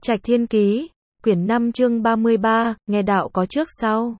Trạch Thiên Ký, quyển 5 chương 33, nghe đạo có trước sau.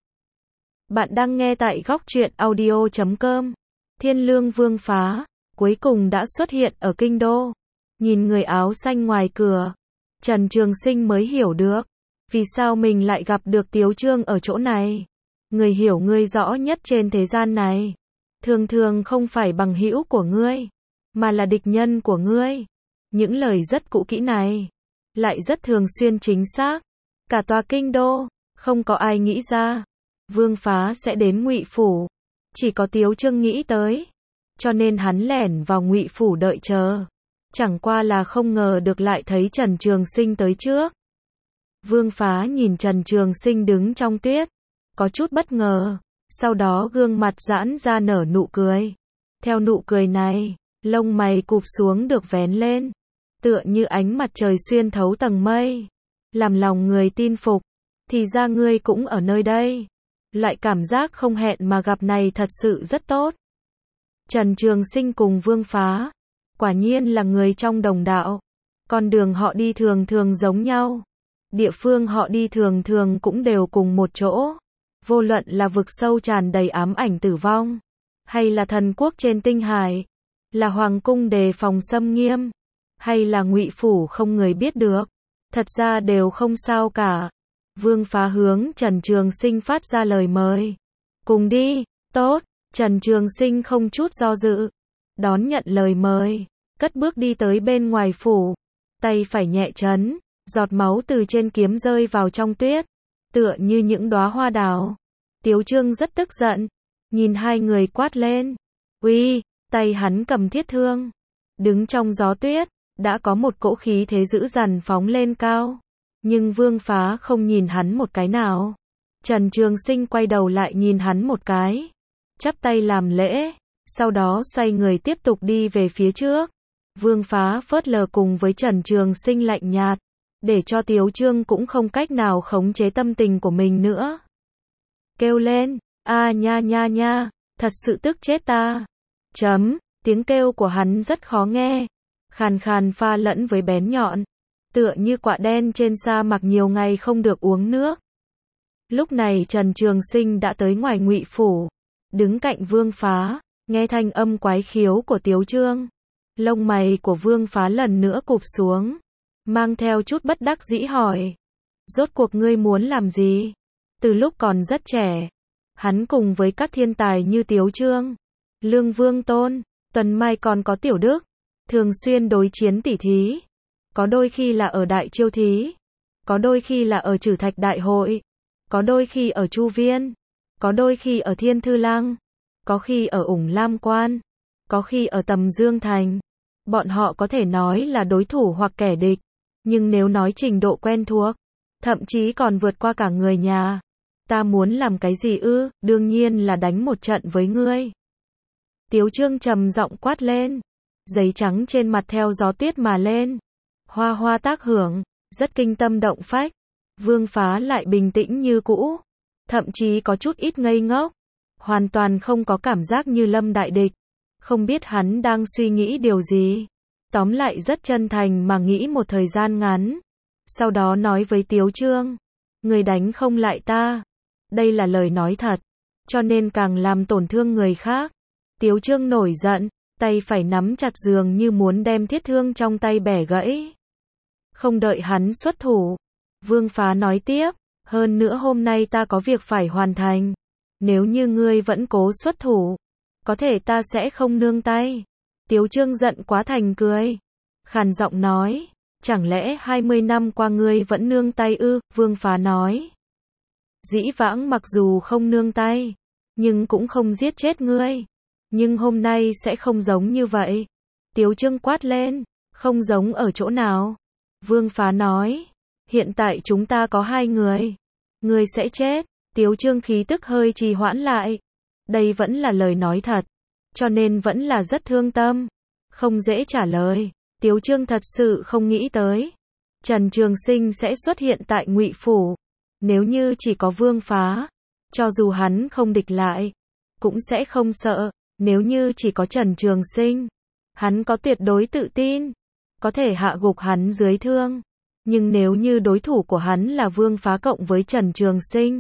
Bạn đang nghe tại góc truyện audio.com. Thiên Lương Vương Phá, cuối cùng đã xuất hiện ở kinh đô. Nhìn người áo xanh ngoài cửa, Trần Trường Sinh mới hiểu được, vì sao mình lại gặp được Tiếu Trương ở chỗ này. Người hiểu ngươi rõ nhất trên thế gian này, thường thường không phải bằng hữu của ngươi, mà là địch nhân của ngươi. Những lời rất cũ kỹ này, lại rất thường xuyên chính xác. Cả tòa kinh đô, không có ai nghĩ ra Vương Phá sẽ đến Ngụy Phủ. Chỉ có Tiếu Trương nghĩ tới, cho nên hắn lẻn vào Ngụy Phủ đợi chờ. Chẳng qua là không ngờ được lại thấy Trần Trường Sinh tới trước. Vương Phá nhìn Trần Trường Sinh đứng trong tuyết, có chút bất ngờ, sau đó gương mặt giãn ra nở nụ cười. Theo nụ cười này, lông mày cụp xuống được vén lên, tựa như ánh mặt trời xuyên thấu tầng mây, làm lòng người tin phục. Thì ra ngươi cũng ở nơi đây. Loại cảm giác không hẹn mà gặp này thật sự rất tốt. Trần Trường Sinh cùng Vương Phá, quả nhiên là người trong đồng đạo. Con đường họ đi thường thường giống nhau, địa phương họ đi thường thường cũng đều cùng một chỗ. Vô luận là vực sâu tràn đầy ám ảnh tử vong, hay là thần quốc trên tinh hải, là hoàng cung đề phòng xâm nghiêm, hay là Ngụy Phủ không người biết được, thật ra đều không sao cả. Vương Phá hướng Trần Trường Sinh phát ra lời mời. Cùng đi. Tốt. Trần Trường Sinh không chút do dự, đón nhận lời mời, cất bước đi tới bên ngoài phủ. Tay phải nhẹ chấn, giọt máu từ trên kiếm rơi vào trong tuyết, tựa như những đóa hoa đào. Tiếu Trương rất tức giận, nhìn hai người quát lên. Uy. Tay hắn cầm thiết thương, đứng trong gió tuyết, đã có một cỗ khí thế dữ dằn phóng lên cao. Nhưng Vương Phá không nhìn hắn một cái nào. Trần Trường Sinh quay đầu lại nhìn hắn một cái, chắp tay làm lễ, sau đó xoay người tiếp tục đi về phía trước. Vương Phá phớt lờ cùng với Trần Trường Sinh lạnh nhạt, để cho Tiếu Trương cũng không cách nào khống chế tâm tình của mình nữa. Kêu lên, a nha nha nha, thật sự tức chết ta. Tiếng kêu của hắn rất khó nghe, khàn khàn pha lẫn với bén nhọn, tựa như quạ đen trên sa mạc nhiều ngày không được uống nước. Lúc này Trần Trường Sinh đã tới ngoài Ngụy Phủ, đứng cạnh Vương Phá, nghe thanh âm quái khiếu của Tiếu Trương. Lông mày của Vương Phá lần nữa cụp xuống, mang theo chút bất đắc dĩ hỏi. Rốt cuộc ngươi muốn làm gì? Từ lúc còn rất trẻ, hắn cùng với các thiên tài như Tiếu Trương, Lương Vương Tôn, Tuần Mai còn có Tiểu Đức, thường xuyên đối chiến tỉ thí. Có đôi khi là ở Đại Chiêu Thí, có đôi khi là ở Trử Thạch Đại Hội, có đôi khi ở Chu Viên, có đôi khi ở Thiên Thư Lăng, có khi ở Ủng Lam Quan, có khi ở Tầm Dương Thành. Bọn họ có thể nói là đối thủ hoặc kẻ địch, nhưng nếu nói trình độ quen thuộc, thậm chí còn vượt qua cả người nhà. Ta muốn làm cái gì ư? Đương nhiên là đánh một trận với ngươi. Tiếu Trương trầm giọng quát lên, giấy trắng trên mặt theo gió tuyết mà lên. Hoa hoa tác hưởng, rất kinh tâm động phách. Vương Phá lại bình tĩnh như cũ, thậm chí có chút ít ngây ngốc, hoàn toàn không có cảm giác như lâm đại địch. Không biết hắn đang suy nghĩ điều gì. Tóm lại rất chân thành mà nghĩ một thời gian ngắn. Sau đó nói với Tiếu Trương, người đánh không lại ta. Đây là lời nói thật, cho nên càng làm tổn thương người khác. Tiếu Trương nổi giận, tay phải nắm chặt dường như muốn đem thiết thương trong tay bẻ gãy. Không đợi hắn xuất thủ, Vương Phá nói tiếp, hơn nữa hôm nay ta có việc phải hoàn thành. Nếu như ngươi vẫn cố xuất thủ, có thể ta sẽ không nương tay. Tiếu Trương giận quá thành cười, khàn giọng nói, chẳng lẽ 20 năm qua ngươi vẫn nương tay ư? Vương Phá nói, dĩ vãng mặc dù không nương tay, nhưng cũng không giết chết ngươi. Nhưng hôm nay sẽ không giống như vậy. Tiếu Trương quát lên, không giống ở chỗ nào? Vương Phá nói, hiện tại chúng ta có 2 người. Ngươi sẽ chết. Tiếu Trương khí tức hơi trì hoãn lại. Đây vẫn là lời nói thật, cho nên vẫn là rất thương tâm, không dễ trả lời. Tiếu Trương thật sự không nghĩ tới Trần Trường Sinh sẽ xuất hiện tại Ngụy Phủ. Nếu như chỉ có Vương Phá, cho dù hắn không địch lại, cũng sẽ không sợ. Nếu như chỉ có Trần Trường Sinh, hắn có tuyệt đối tự tin, có thể hạ gục hắn dưới thương. Nhưng nếu như đối thủ của hắn là Vương Phá cộng với Trần Trường Sinh,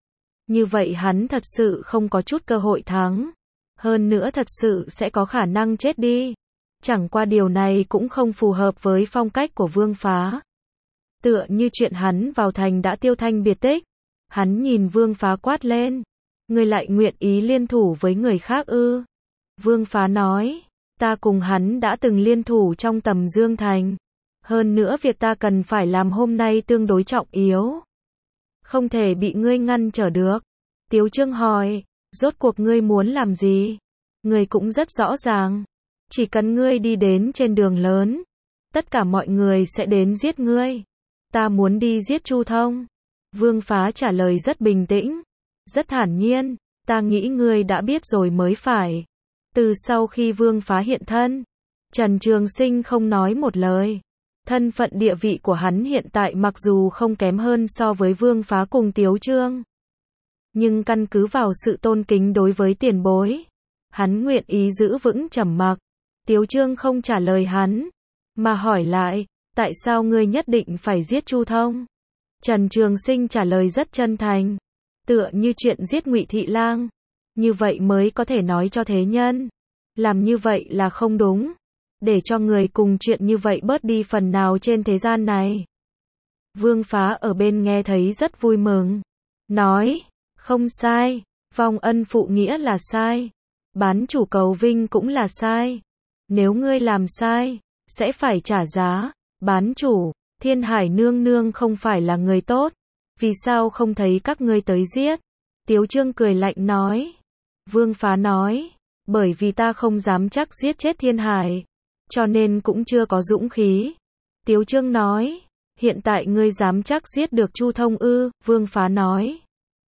như vậy hắn thật sự không có chút cơ hội thắng. Hơn nữa thật sự sẽ có khả năng chết đi. Chẳng qua điều này cũng không phù hợp với phong cách của Vương Phá. Tựa như chuyện hắn vào thành đã tiêu thanh biệt tích. Hắn nhìn Vương Phá quát lên. Ngươi lại nguyện ý liên thủ với người khác ư? Vương Phá nói. Ta cùng hắn đã từng liên thủ trong Tầm Dương Thành. Hơn nữa việc ta cần phải làm hôm nay tương đối trọng yếu. Không thể bị ngươi ngăn trở được. Tiếu Trương hỏi. Rốt cuộc ngươi muốn làm gì? Ngươi cũng rất rõ ràng. Chỉ cần ngươi đi đến trên đường lớn, tất cả mọi người sẽ đến giết ngươi. Ta muốn đi giết Chu Thông. Vương Phá trả lời rất bình tĩnh, rất thản nhiên. Ta nghĩ ngươi đã biết rồi mới phải. Từ sau khi Vương Phá hiện thân, Trần Trường Sinh không nói một lời. Thân phận địa vị của hắn hiện tại mặc dù không kém hơn so với Vương Phá cùng Tiếu Trương, nhưng căn cứ vào sự tôn kính đối với tiền bối, hắn nguyện ý giữ vững trầm mặc. Tiếu Trương không trả lời hắn, mà hỏi lại, tại sao ngươi nhất định phải giết Chu Thông? Trần Trường Sinh trả lời rất chân thành, tựa như chuyện giết Ngụy Thị Lang, như vậy mới có thể nói cho thế nhân, làm như vậy là không đúng, để cho người cùng chuyện như vậy bớt đi phần nào trên thế gian này. Vương Phá ở bên nghe thấy rất vui mừng, nói, không sai, vong ân phụ nghĩa là sai, bán chủ cầu vinh cũng là sai. Nếu ngươi làm sai, sẽ phải trả giá. Bán chủ, Thiên Hải nương nương không phải là người tốt, vì sao không thấy các ngươi tới giết? Tiếu Trương cười lạnh nói. Vương Phá nói, bởi vì ta không dám chắc giết chết Thiên Hải, cho nên cũng chưa có dũng khí. Tiếu Trương nói, hiện tại ngươi dám chắc giết được Chu Thông ư? Vương Phá nói,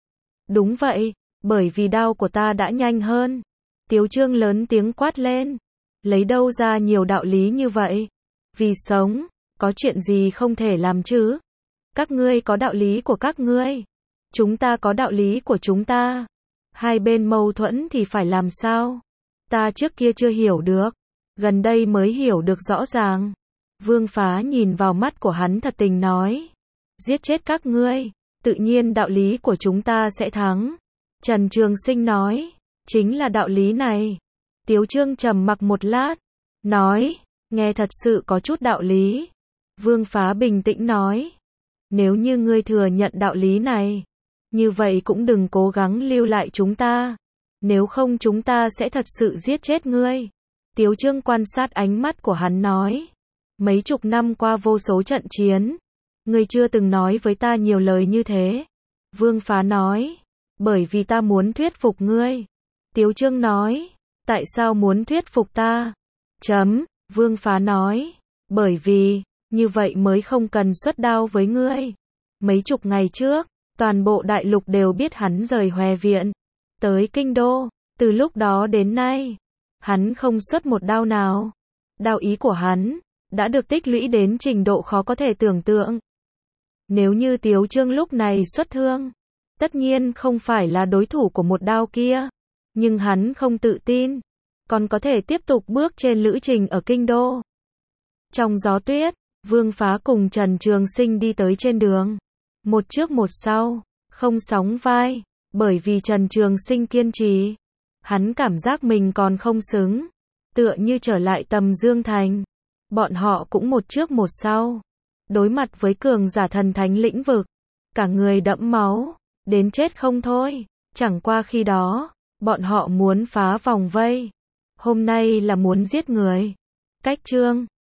đúng vậy, bởi vì đao của ta đã nhanh hơn. Tiếu Trương lớn tiếng quát lên, lấy đâu ra nhiều đạo lý như vậy? Vì sống, có chuyện gì không thể làm chứ? Các ngươi có đạo lý của các ngươi, chúng ta có đạo lý của chúng ta. Hai bên mâu thuẫn thì phải làm sao? Ta trước kia chưa hiểu được, gần đây mới hiểu được rõ ràng. Vương Phá nhìn vào mắt của hắn thật tình nói, giết chết các ngươi, tự nhiên đạo lý của chúng ta sẽ thắng. Trần Trường Sinh nói, chính là đạo lý này. Tiếu Trương trầm mặc một lát, nói, nghe thật sự có chút đạo lý. Vương Phá bình tĩnh nói, nếu như ngươi thừa nhận đạo lý này, như vậy cũng đừng cố gắng lưu lại chúng ta, nếu không chúng ta sẽ thật sự giết chết ngươi. Tiếu Trương quan sát ánh mắt của hắn nói, mấy chục năm qua vô số trận chiến, ngươi chưa từng nói với ta nhiều lời như thế. Vương Phá nói, bởi vì ta muốn thuyết phục ngươi. Tiếu Trương nói, tại sao muốn thuyết phục ta? Vương Phá nói, bởi vì, như vậy mới không cần xuất đao với ngươi. Mấy chục ngày trước, toàn bộ đại lục đều biết hắn rời Hòe Viện, tới Kinh Đô, từ lúc đó đến nay, hắn không xuất một đao nào. Đao ý của hắn, đã được tích lũy đến trình độ khó có thể tưởng tượng. Nếu như Tiếu Trương lúc này xuất thương, tất nhiên không phải là đối thủ của một đao kia, nhưng hắn không tự tin, còn có thể tiếp tục bước trên lữ trình ở Kinh Đô. Trong gió tuyết, Vương Phá cùng Trần Trường Sinh đi tới trên đường, một trước một sau, không sóng vai, bởi vì Trần Trường Sinh kiên trì, hắn cảm giác mình còn không xứng, tựa như trở lại Tầm Dương Thành. Bọn họ cũng một trước một sau, đối mặt với cường giả thần thánh lĩnh vực, cả người đẫm máu, đến chết không thôi. Chẳng qua khi đó, bọn họ muốn phá vòng vây, hôm nay là muốn giết người. Cách chương